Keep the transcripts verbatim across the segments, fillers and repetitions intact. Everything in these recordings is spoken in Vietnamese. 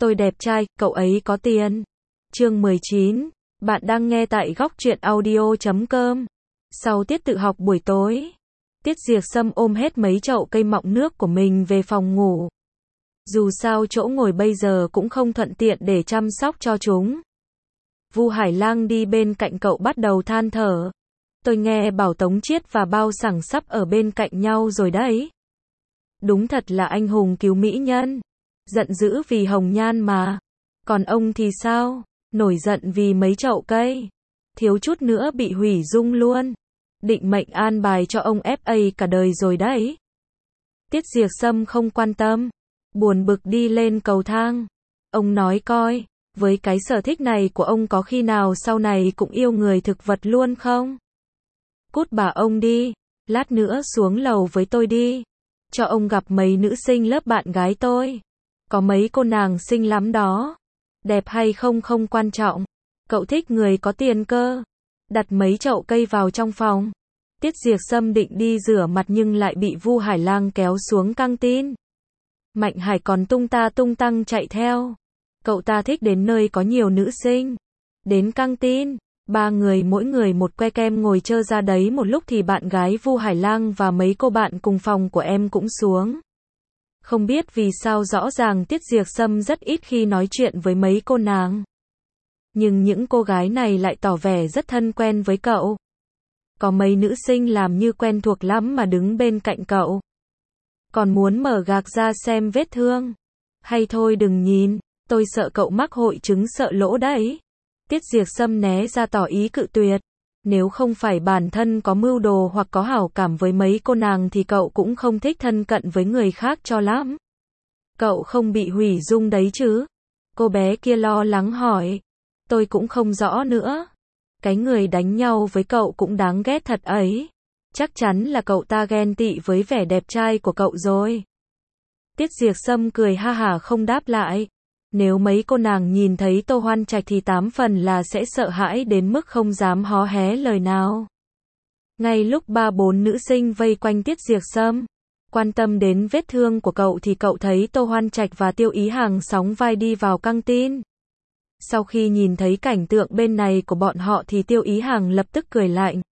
Tôi đẹp trai, cậu ấy có tiền. Chương mười chín. Bạn đang nghe tại góc truyện audio chấm com. Sau tiết tự học buổi tối, Tiết Diệp Sâm ôm hết mấy chậu cây mọng nước của mình về phòng ngủ. Dù sao chỗ ngồi bây giờ cũng không thuận tiện để chăm sóc cho chúng. Vu Hải Lang đi bên cạnh cậu bắt đầu than thở. Tôi nghe bảo Tống Chiết và Bao Sẳng sắp ở bên cạnh nhau rồi đấy. Đúng thật là anh hùng cứu mỹ nhân. Giận dữ vì hồng nhan mà. Còn ông thì sao? Nổi giận vì mấy chậu cây. Thiếu chút nữa bị hủy dung luôn. Định mệnh an bài cho ông ép a cả đời rồi đấy. Tiết Diệp Sâm không quan tâm. Buồn bực đi lên cầu thang. Ông nói coi, với cái sở thích này của ông có khi nào sau này cũng yêu người thực vật luôn không? Cút bà ông đi. Lát nữa xuống lầu với tôi đi. Cho ông gặp mấy nữ sinh lớp bạn gái tôi. Có mấy cô nàng xinh lắm đó. Đẹp hay không không quan trọng. Cậu thích người có tiền cơ. Đặt mấy chậu cây vào trong phòng. Tiết Diệp Sâm định đi rửa mặt nhưng lại bị Vu Hải Lang kéo xuống căng tin. Mạnh Hải còn tung ta tung tăng chạy theo. Cậu ta thích đến nơi có nhiều nữ sinh. Đến căng tin, ba người mỗi người một que kem ngồi chơi ra đấy một lúc thì bạn gái Vu Hải Lang và mấy cô bạn cùng phòng của em cũng xuống. Không biết vì sao rõ ràng Tiết Diệp Sâm rất ít khi nói chuyện với mấy cô nàng. Nhưng những cô gái này lại tỏ vẻ rất thân quen với cậu. Có mấy nữ sinh làm như quen thuộc lắm mà đứng bên cạnh cậu. Còn muốn mở gạc ra xem vết thương. Hay thôi đừng nhìn, tôi sợ cậu mắc hội chứng sợ lỗ đấy. Tiết Diệp Sâm né ra tỏ ý cự tuyệt. Nếu không phải bản thân có mưu đồ hoặc có hảo cảm với mấy cô nàng thì cậu cũng không thích thân cận với người khác cho lắm. Cậu không bị hủy dung đấy chứ? Cô bé kia lo lắng hỏi. Tôi cũng không rõ nữa. Cái người đánh nhau với cậu cũng đáng ghét thật ấy. Chắc chắn là cậu ta ghen tị với vẻ đẹp trai của cậu rồi. Tiết Diệp Sâm cười ha hả không đáp lại. Nếu mấy cô nàng nhìn thấy Tô Hoan Trạch thì tám phần là sẽ sợ hãi đến mức không dám hó hé lời nào. Ngay lúc ba bốn nữ sinh vây quanh Tiết Diệp Sâm, quan tâm đến vết thương của cậu thì cậu thấy Tô Hoan Trạch và Tiêu Ý Hằng sóng vai đi vào căng tin. Sau khi nhìn thấy cảnh tượng bên này của bọn họ thì Tiêu Ý Hằng lập tức cười lạnh.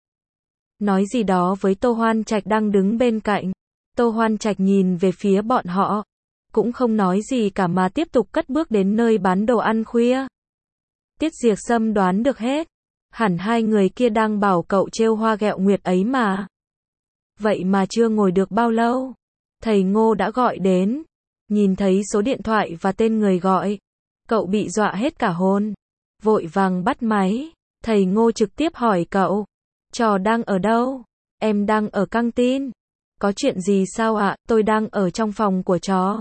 Nói gì đó với Tô Hoan Trạch đang đứng bên cạnh. Tô Hoan Trạch nhìn về phía bọn họ. Cũng không nói gì cả mà tiếp tục cất bước đến nơi bán đồ ăn khuya. Tiết Diệp Sâm đoán được hết. Hẳn hai người kia đang bảo cậu trêu hoa ghẹo nguyệt ấy mà. Vậy mà chưa ngồi được bao lâu. Thầy Ngô đã gọi đến. Nhìn thấy số điện thoại và tên người gọi. Cậu bị dọa hết cả hồn. Vội vàng bắt máy. Thầy Ngô trực tiếp hỏi cậu. Trò đang ở đâu? Em đang ở căng tin. Có chuyện gì sao ạ? Tôi đang ở trong phòng của trò.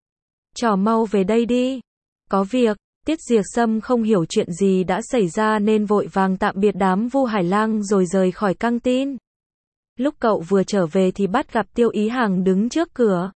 Trò mau về đây đi. Có việc. Tiết Diệp Sâm không hiểu chuyện gì đã xảy ra nên vội vàng tạm biệt đám Vu Hải Lang rồi rời khỏi căng tin. Lúc cậu vừa trở về thì bắt gặp Tiêu Ý Hằng đứng trước cửa.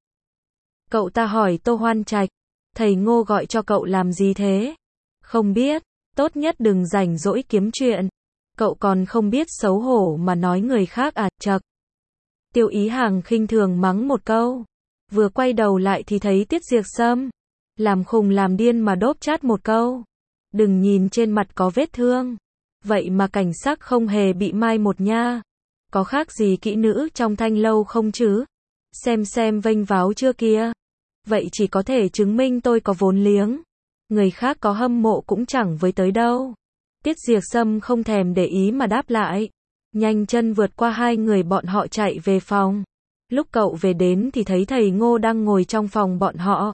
Cậu ta hỏi Tô Hoan Trạch. Thầy Ngô gọi cho cậu làm gì thế? Không biết. Tốt nhất đừng rảnh rỗi kiếm chuyện. Cậu còn không biết xấu hổ mà nói người khác à, chậc. Tiêu Ý Hằng khinh thường mắng một câu. Vừa quay đầu lại thì thấy Tiết Diệp Sâm. Làm khùng làm điên mà đốp chát một câu. Đừng nhìn trên mặt có vết thương. Vậy mà cảnh sắc không hề bị mai một nha. Có khác gì kỹ nữ trong thanh lâu không chứ? Xem xem vênh váo chưa kia. Vậy chỉ có thể chứng minh tôi có vốn liếng. Người khác có hâm mộ cũng chẳng với tới đâu. Tiết Diệp Sâm không thèm để ý mà đáp lại. Nhanh chân vượt qua hai người bọn họ chạy về phòng. Lúc cậu về đến thì thấy thầy Ngô đang ngồi trong phòng bọn họ.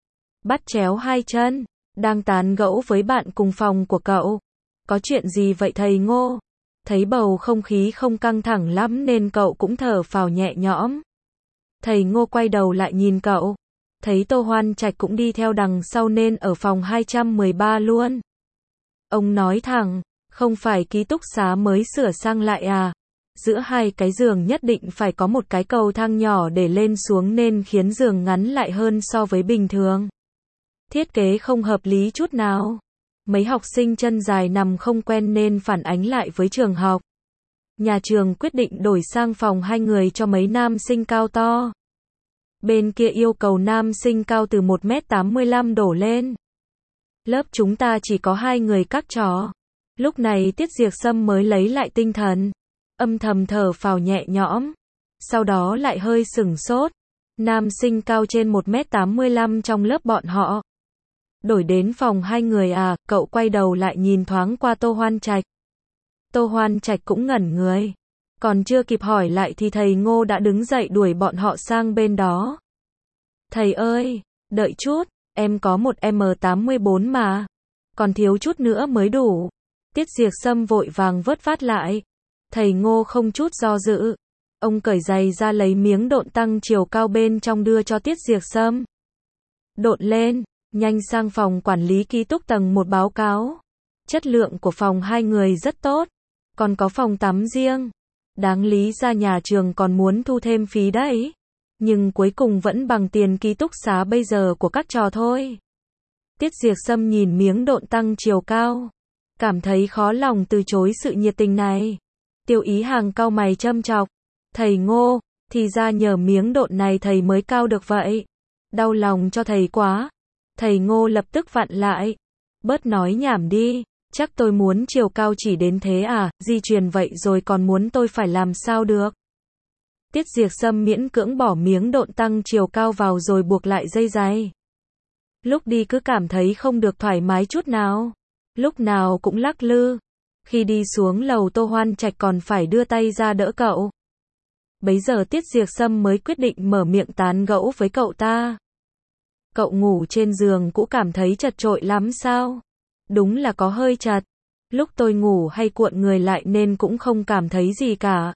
Bắt chéo hai chân. Đang tán gẫu với bạn cùng phòng của cậu. Có chuyện gì vậy thầy Ngô? Thấy bầu không khí không căng thẳng lắm nên cậu cũng thở phào nhẹ nhõm. Thầy Ngô quay đầu lại nhìn cậu. Thấy Tô Hoan Trạch cũng đi theo đằng sau nên ở phòng hai trăm mười ba luôn. Ông nói thẳng, không phải ký túc xá mới sửa sang lại à? Giữa hai cái giường nhất định phải có một cái cầu thang nhỏ để lên xuống nên khiến giường ngắn lại hơn so với bình thường. Thiết kế không hợp lý chút nào. Mấy học sinh chân dài nằm không quen nên phản ánh lại với trường học. Nhà trường quyết định đổi sang phòng hai người cho mấy nam sinh cao to. Bên kia yêu cầu nam sinh cao từ một mét tám mươi lăm đổ lên. Lớp chúng ta chỉ có hai người các trò. Lúc này Tiết Diệp Sâm mới lấy lại tinh thần, âm thầm thở phào nhẹ nhõm, sau đó lại hơi sửng sốt. Nam sinh cao trên một mét tám mươi lăm trong lớp bọn họ. Đổi đến phòng hai người à, cậu quay đầu lại nhìn thoáng qua Tô Hoan Trạch. Tô Hoan Trạch cũng ngẩn người. Còn chưa kịp hỏi lại thì thầy Ngô đã đứng dậy đuổi bọn họ sang bên đó. Thầy ơi, đợi chút, em có một M tám mươi bốn mà. Còn thiếu chút nữa mới đủ. Tiết Diệp Sâm vội vàng vớt vát lại. Thầy Ngô không chút do dự. Ông cởi giày ra lấy miếng độn tăng chiều cao bên trong đưa cho Tiết Diệp Sâm. Độn lên, nhanh sang phòng quản lý ký túc tầng một báo cáo. Chất lượng của phòng hai người rất tốt. Còn có phòng tắm riêng. Đáng lý ra nhà trường còn muốn thu thêm phí đấy. Nhưng cuối cùng vẫn bằng tiền ký túc xá bây giờ của các trò thôi. Tiết Diệp Sâm nhìn miếng độn tăng chiều cao. Cảm thấy khó lòng từ chối sự nhiệt tình này. Tiêu Ý Hàng cau mày châm chọc. Thầy Ngô, thì ra nhờ miếng độn này thầy mới cao được vậy. Đau lòng cho thầy quá. Thầy Ngô lập tức vặn lại. Bớt nói nhảm đi. Chắc tôi muốn chiều cao chỉ đến thế à, di truyền vậy rồi còn muốn tôi phải làm sao được. Tiết Diệp Sâm miễn cưỡng bỏ miếng độn tăng chiều cao vào rồi buộc lại dây giày. Lúc đi cứ cảm thấy không được thoải mái chút nào. Lúc nào cũng lắc lư. Khi đi xuống lầu Tô Hoan Trạch còn phải đưa tay ra đỡ cậu. Bấy giờ Tiết Diệp Sâm mới quyết định mở miệng tán gẫu với cậu ta. Cậu ngủ trên giường cũng cảm thấy chật chội lắm sao? Đúng là có hơi chật. Lúc tôi ngủ hay cuộn người lại nên cũng không cảm thấy gì cả.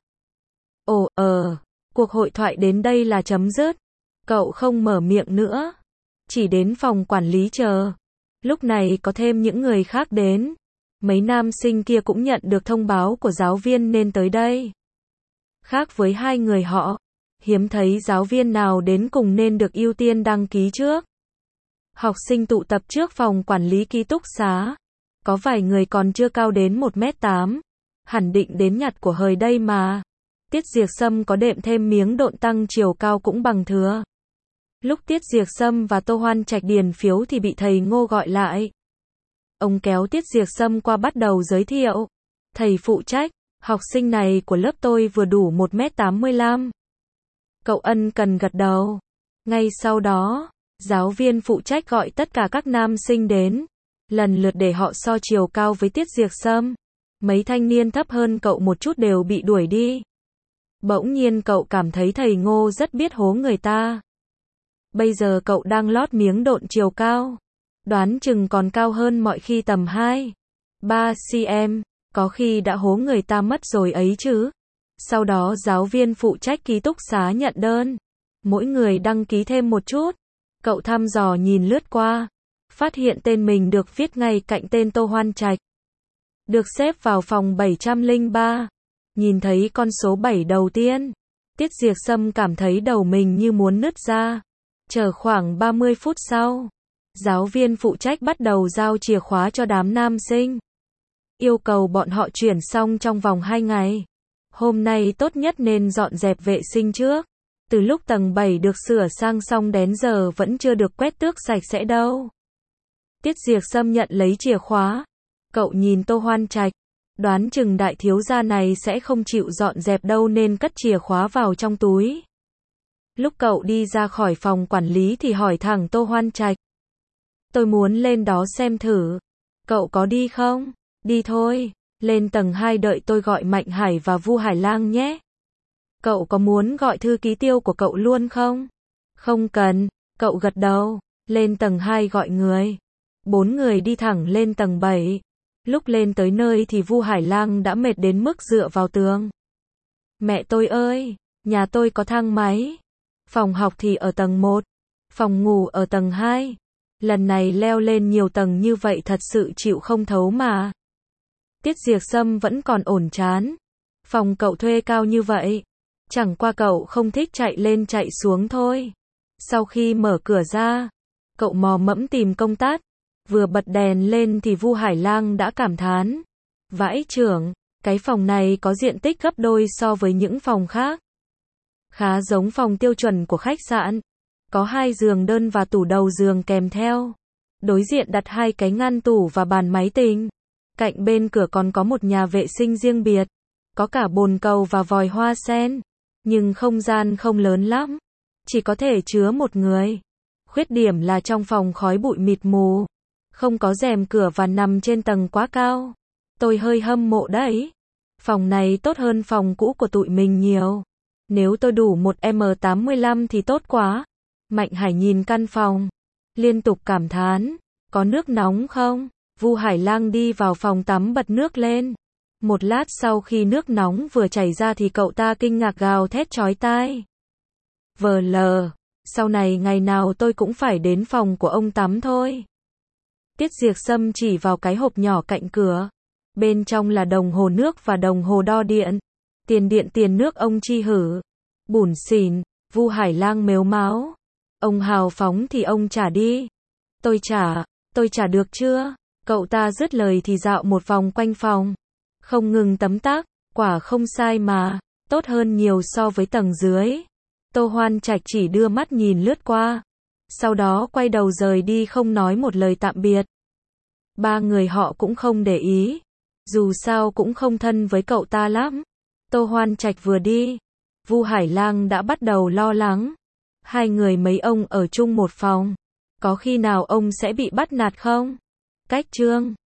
Ồ, ờ, cuộc hội thoại đến đây là chấm dứt. Cậu không mở miệng nữa. Chỉ đến phòng quản lý chờ. Lúc này có thêm những người khác đến. Mấy nam sinh kia cũng nhận được thông báo của giáo viên nên tới đây. Khác với hai người họ, hiếm thấy giáo viên nào đến cùng nên được ưu tiên đăng ký trước. Học sinh tụ tập trước phòng quản lý ký túc xá. Có vài người còn chưa cao đến một mét tám. Hẳn định đến nhặt của hời đây mà. Tiết Diệp Sâm có đệm thêm miếng độn tăng chiều cao cũng bằng thừa. Lúc Tiết Diệp Sâm và Tô Hoan Trạch điền phiếu thì bị thầy Ngô gọi lại. Ông kéo Tiết Diệp Sâm qua bắt đầu giới thiệu. Thầy phụ trách, học sinh này của lớp tôi vừa đủ một mét tám mươi lăm. Cậu ân cần gật đầu. Ngay sau đó, giáo viên phụ trách gọi tất cả các nam sinh đến. Lần lượt để họ so chiều cao với Tiết Diệp Sâm. Mấy thanh niên thấp hơn cậu một chút đều bị đuổi đi. Bỗng nhiên cậu cảm thấy thầy Ngô rất biết hố người ta. Bây giờ cậu đang lót miếng độn chiều cao. Đoán chừng còn cao hơn mọi khi tầm hai, ba xăng-ti-mét, có khi đã hố người ta mất rồi ấy chứ. Sau đó giáo viên phụ trách ký túc xá nhận đơn. Mỗi người đăng ký thêm một chút. Cậu thăm dò nhìn lướt qua. Phát hiện tên mình được viết ngay cạnh tên Tô Hoan Trạch. Được xếp vào phòng bảy trăm lẻ ba. Nhìn thấy con số bảy đầu tiên. Tiết Diệp Sâm cảm thấy đầu mình như muốn nứt ra. Chờ khoảng ba mươi phút sau. Giáo viên phụ trách bắt đầu giao chìa khóa cho đám nam sinh. Yêu cầu bọn họ chuyển xong trong vòng hai ngày. Hôm nay tốt nhất nên dọn dẹp vệ sinh trước. Từ lúc tầng bảy được sửa sang xong đến giờ vẫn chưa được quét tước sạch sẽ đâu. Tiết Diệp Sâm nhận lấy chìa khóa. Cậu nhìn Tô Hoan Trạch. Đoán chừng đại thiếu gia này sẽ không chịu dọn dẹp đâu nên cất chìa khóa vào trong túi. Lúc cậu đi ra khỏi phòng quản lý thì hỏi thẳng Tô Hoan Trạch. Tôi muốn lên đó xem thử. Cậu có đi không? Đi thôi. Lên tầng hai đợi tôi gọi Mạnh Hải và Vu Hải Lang nhé. Cậu có muốn gọi thư ký Tiêu của cậu luôn không? Không cần. Cậu gật đầu. Lên tầng hai gọi người. Bốn người đi thẳng lên tầng bảy. Lúc lên tới nơi thì Vu Hải Lang đã mệt đến mức dựa vào tường. Mẹ tôi ơi, nhà tôi có thang máy. Phòng học thì ở tầng một. Phòng ngủ ở tầng hai. Lần này leo lên nhiều tầng như vậy thật sự chịu không thấu mà. Tiết Diệp Sâm vẫn còn ổn chán. Phòng cậu thuê cao như vậy. Chẳng qua cậu không thích chạy lên chạy xuống thôi. Sau khi mở cửa ra, cậu mò mẫm tìm công tắc. Vừa bật đèn lên thì Vu Hải Lang đã cảm thán. Vãi chưởng, cái phòng này có diện tích gấp đôi so với những phòng khác. Khá giống phòng tiêu chuẩn của khách sạn. Có hai giường đơn và tủ đầu giường kèm theo. Đối diện đặt hai cái ngăn tủ và bàn máy tính. Cạnh bên cửa còn có một nhà vệ sinh riêng biệt. Có cả bồn cầu và vòi hoa sen. Nhưng không gian không lớn lắm. Chỉ có thể chứa một người. Khuyết điểm là trong phòng khói bụi mịt mù. Không có rèm cửa và nằm trên tầng quá cao. Tôi hơi hâm mộ đấy. Phòng này tốt hơn phòng cũ của tụi mình nhiều. Nếu tôi đủ một mét tám mươi lăm thì tốt quá. Mạnh Hải nhìn căn phòng. Liên tục cảm thán. Có nước nóng không? Vu Hải Lang đi vào phòng tắm bật nước lên. Một lát sau khi nước nóng vừa chảy ra thì cậu ta kinh ngạc gào thét chói tai. Vờ lờ. Sau này ngày nào tôi cũng phải đến phòng của ông tắm thôi. Tiết Diệp Sâm chỉ vào cái hộp nhỏ cạnh cửa. Bên trong là đồng hồ nước và đồng hồ đo điện. Tiền điện tiền nước ông chi hử. Bủn xỉn. Vu Hải Lang mếu máo. Ông hào phóng thì ông trả đi. Tôi trả. Tôi trả được chưa? Cậu ta dứt lời thì dạo một vòng quanh phòng. Không ngừng tấm tắc. Quả không sai mà. Tốt hơn nhiều so với tầng dưới. Tô Hoan Trạch chỉ đưa mắt nhìn lướt qua. Sau đó quay đầu rời đi không nói một lời tạm biệt. Ba người họ cũng không để ý. Dù sao cũng không thân với cậu ta lắm. Tô Hoan Trạch vừa đi. Vu Hải Lang đã bắt đầu lo lắng. Hai người mấy ông ở chung một phòng. Có khi nào ông sẽ bị bắt nạt không? Cách chương